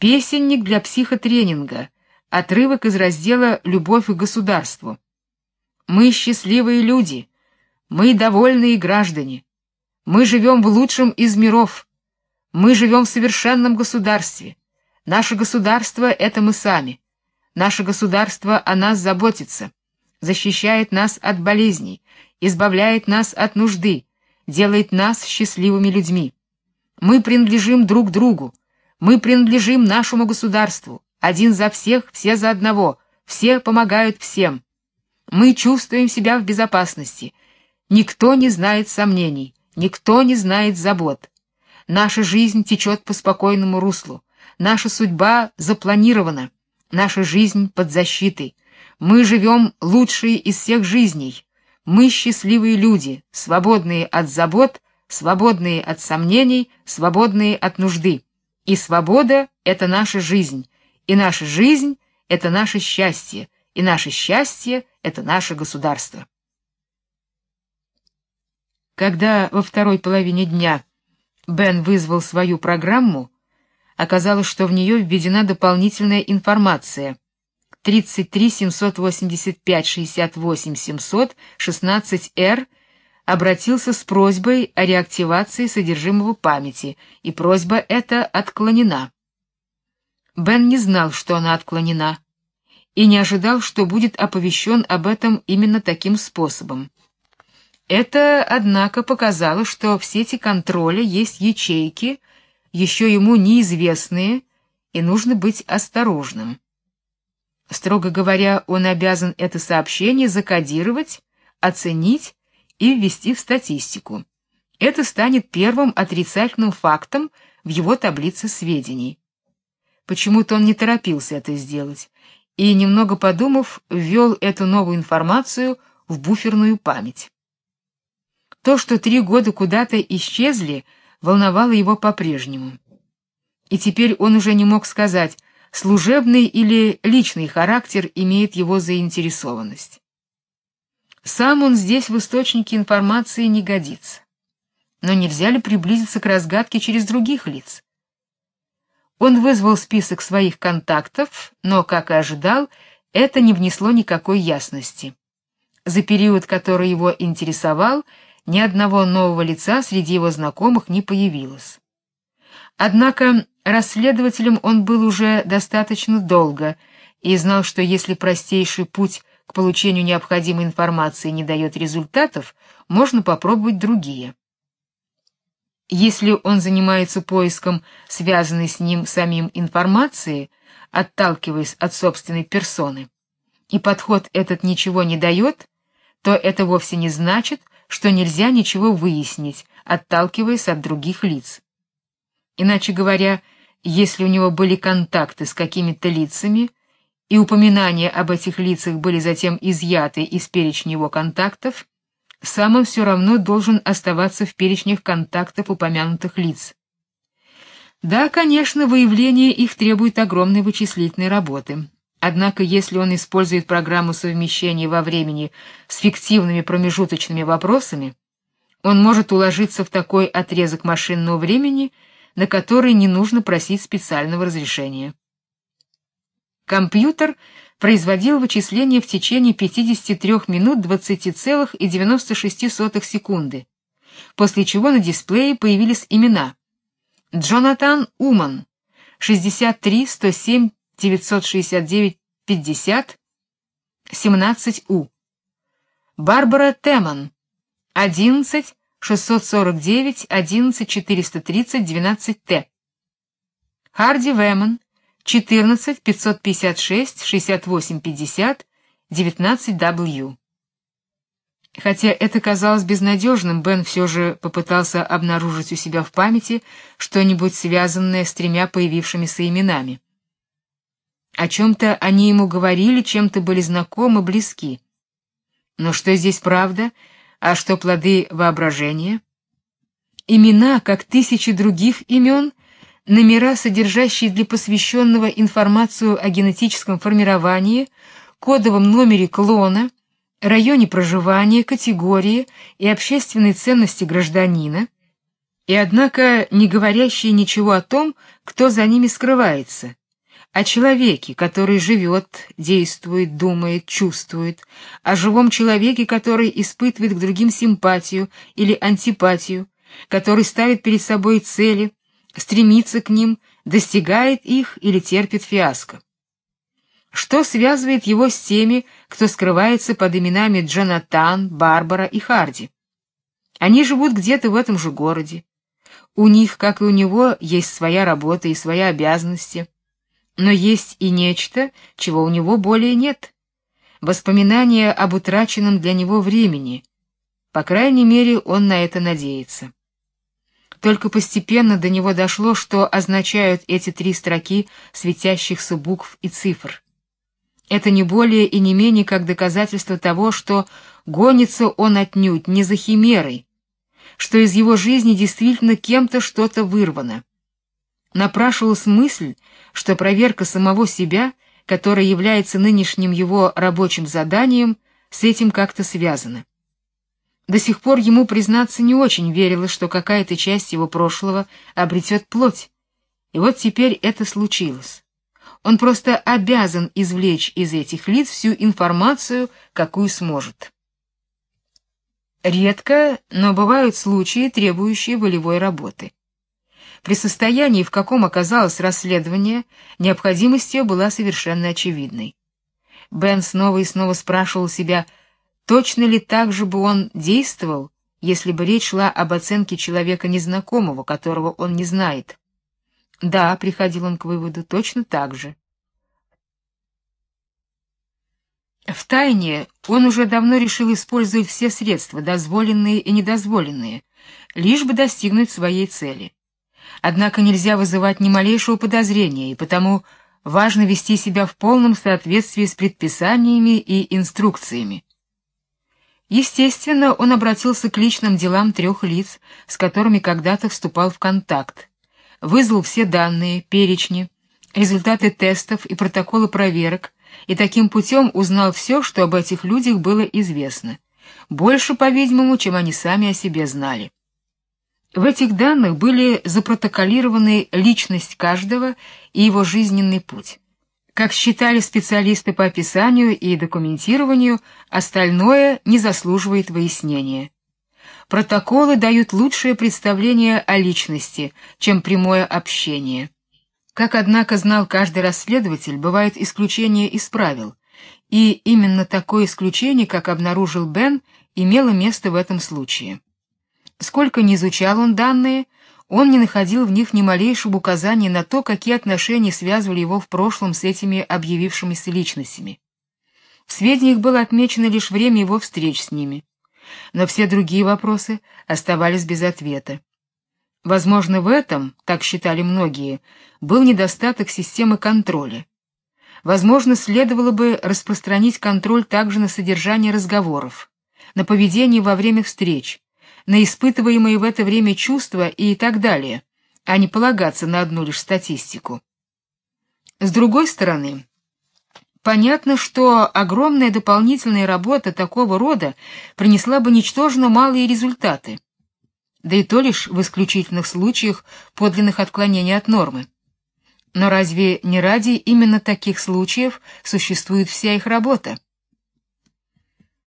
Песенник для психотренинга. Отрывок из раздела «Любовь к государству». Мы счастливые люди. Мы довольные граждане. Мы живем в лучшем из миров. Мы живем в совершенном государстве. Наше государство — это мы сами. Наше государство о нас заботится, защищает нас от болезней, избавляет нас от нужды, делает нас счастливыми людьми. Мы принадлежим друг другу. Мы принадлежим нашему государству. Один за всех, все за одного. Все помогают всем. Мы чувствуем себя в безопасности. Никто не знает сомнений, никто не знает забот. Наша жизнь течет по спокойному руслу. Наша судьба запланирована. Наша жизнь под защитой. Мы живем лучшие из всех жизней. Мы счастливые люди, свободные от забот, свободные от сомнений, свободные от нужды. И свобода — это наша жизнь, и наша жизнь — это наше счастье, и наше счастье — это наше государство. Когда во второй половине дня Бен вызвал свою программу, оказалось, что в нее введена дополнительная информация: 33 785 68 700 16R обратился с просьбой о реактивации содержимого памяти, и просьба эта отклонена. Бен не знал, что она отклонена, и не ожидал, что будет оповещен об этом именно таким способом. Это, однако, показало, что в сети контроля есть ячейки, еще ему неизвестные, и нужно быть осторожным. Строго говоря, он обязан это сообщение закодировать, оценить и ввести в статистику. Это станет первым отрицательным фактом в его таблице сведений. Почему-то он не торопился это сделать, и, немного подумав, ввел эту новую информацию в буферную память. То, что 3 года куда-то исчезли, волновало его по-прежнему. И теперь он уже не мог сказать, служебный или личный характер имеет его заинтересованность. Сам он здесь в источнике информации не годится. Но нельзя ли приблизиться к разгадке через других лиц? Он вызвал список своих контактов, но, как и ожидал, это не внесло никакой ясности. За период, который его интересовал, ни одного нового лица среди его знакомых не появилось. Однако расследователем он был уже достаточно долго и знал, что если простейший путь к получению необходимой информации не дает результатов, можно попробовать другие. Если он занимается поиском связанной с ним самим информации, отталкиваясь от собственной персоны, и подход этот ничего не дает, то это вовсе не значит, что нельзя ничего выяснить, отталкиваясь от других лиц. Иначе говоря, если у него были контакты с какими-то лицами, и упоминания об этих лицах были затем изъяты из перечня его контактов, сам он все равно должен оставаться в перечнях контактов упомянутых лиц. Да, конечно, выявление их требует огромной вычислительной работы. Однако, если он использует программу совмещения во времени с фиктивными промежуточными вопросами, он может уложиться в такой отрезок машинного времени, на который не нужно просить специального разрешения. Компьютер производил вычисления в течение 53 минут 20,96 секунды, после чего на дисплее появились имена: Джонатан Уман, 63 107 969 50 17У, Барбара Теман, 11 649 11 430 12Т, Харди Вэмон, 14 556 68 50 19W. Хотя это казалось безнадежным, Бен все же попытался обнаружить у себя в памяти что-нибудь связанное с 3 появившимися именами. О чем-то они ему говорили, чем-то были знакомы, близки. Но что здесь правда, а что плоды воображения? Имена, как тысячи других имен, номера, содержащие для посвященного информацию о генетическом формировании, кодовом номере клона, районе проживания, категории и общественной ценности гражданина, и однако не говорящие ничего о том, кто за ними скрывается, о человеке, который живет, действует, думает, чувствует, о живом человеке, который испытывает к другим симпатию или антипатию, который ставит перед собой цели, стремится к ним, достигает их или терпит фиаско. Что связывает его с теми, кто скрывается под именами Джонатан, Барбара и Харди? Они живут где-то в этом же городе. У них, как и у него, есть своя работа и свои обязанности. Но есть и нечто, чего у него более нет. Воспоминания об утраченном для него времени. По крайней мере, он на это надеется. Только постепенно до него дошло, что означают эти 3 строки светящихся букв и цифр. Это не более и не менее как доказательство того, что гонится он отнюдь не за химерой, что из его жизни действительно кем-то что-то вырвано. Напрашивалась мысль, что проверка самого себя, которая является нынешним его рабочим заданием, с этим как-то связана. До сих пор ему, признаться, не очень верилось, что какая-то часть его прошлого обретет плоть. И вот теперь это случилось. Он просто обязан извлечь из этих лиц всю информацию, какую сможет. Редко, но бывают случаи, требующие волевой работы. При состоянии, в каком оказалось расследование, необходимость ее была совершенно очевидной. Бен снова и снова спрашивал себя, точно ли так же бы он действовал, если бы речь шла об оценке человека незнакомого, которого он не знает. Да, приходил он к выводу, точно так же. Втайне он уже давно решил использовать все средства, дозволенные и недозволенные, лишь бы достигнуть своей цели. Однако нельзя вызывать ни малейшего подозрения, и потому важно вести себя в полном соответствии с предписаниями и инструкциями. Естественно, он обратился к личным делам 3 лиц, с которыми когда-то вступал в контакт, вызвал все данные, перечни, результаты тестов и протоколы проверок, и таким путем узнал все, что об этих людях было известно, больше, по-видимому, чем они сами о себе знали. В этих данных были запротоколированы личность каждого и его жизненный путь. Как считали специалисты по описанию и документированию, остальное не заслуживает выяснения. Протоколы дают лучшее представление о личности, чем прямое общение. Как, однако, знал каждый расследователь, бывают исключения из правил, и именно такое исключение, как обнаружил Бен, имело место в этом случае. Сколько ни изучал он данные, он не находил в них ни малейшего указания на то, какие отношения связывали его в прошлом с этими объявившимися личностями. В сведениях было отмечено лишь время его встреч с ними, но все другие вопросы оставались без ответа. Возможно, в этом, так считали многие, был недостаток системы контроля. Возможно, следовало бы распространить контроль также на содержание разговоров, на поведение во время встреч, на испытываемые в это время чувства и так далее, а не полагаться на одну лишь статистику. С другой стороны, понятно, что огромная дополнительная работа такого рода принесла бы ничтожно малые результаты, да и то лишь в исключительных случаях подлинных отклонений от нормы. Но разве не ради именно таких случаев существует вся их работа?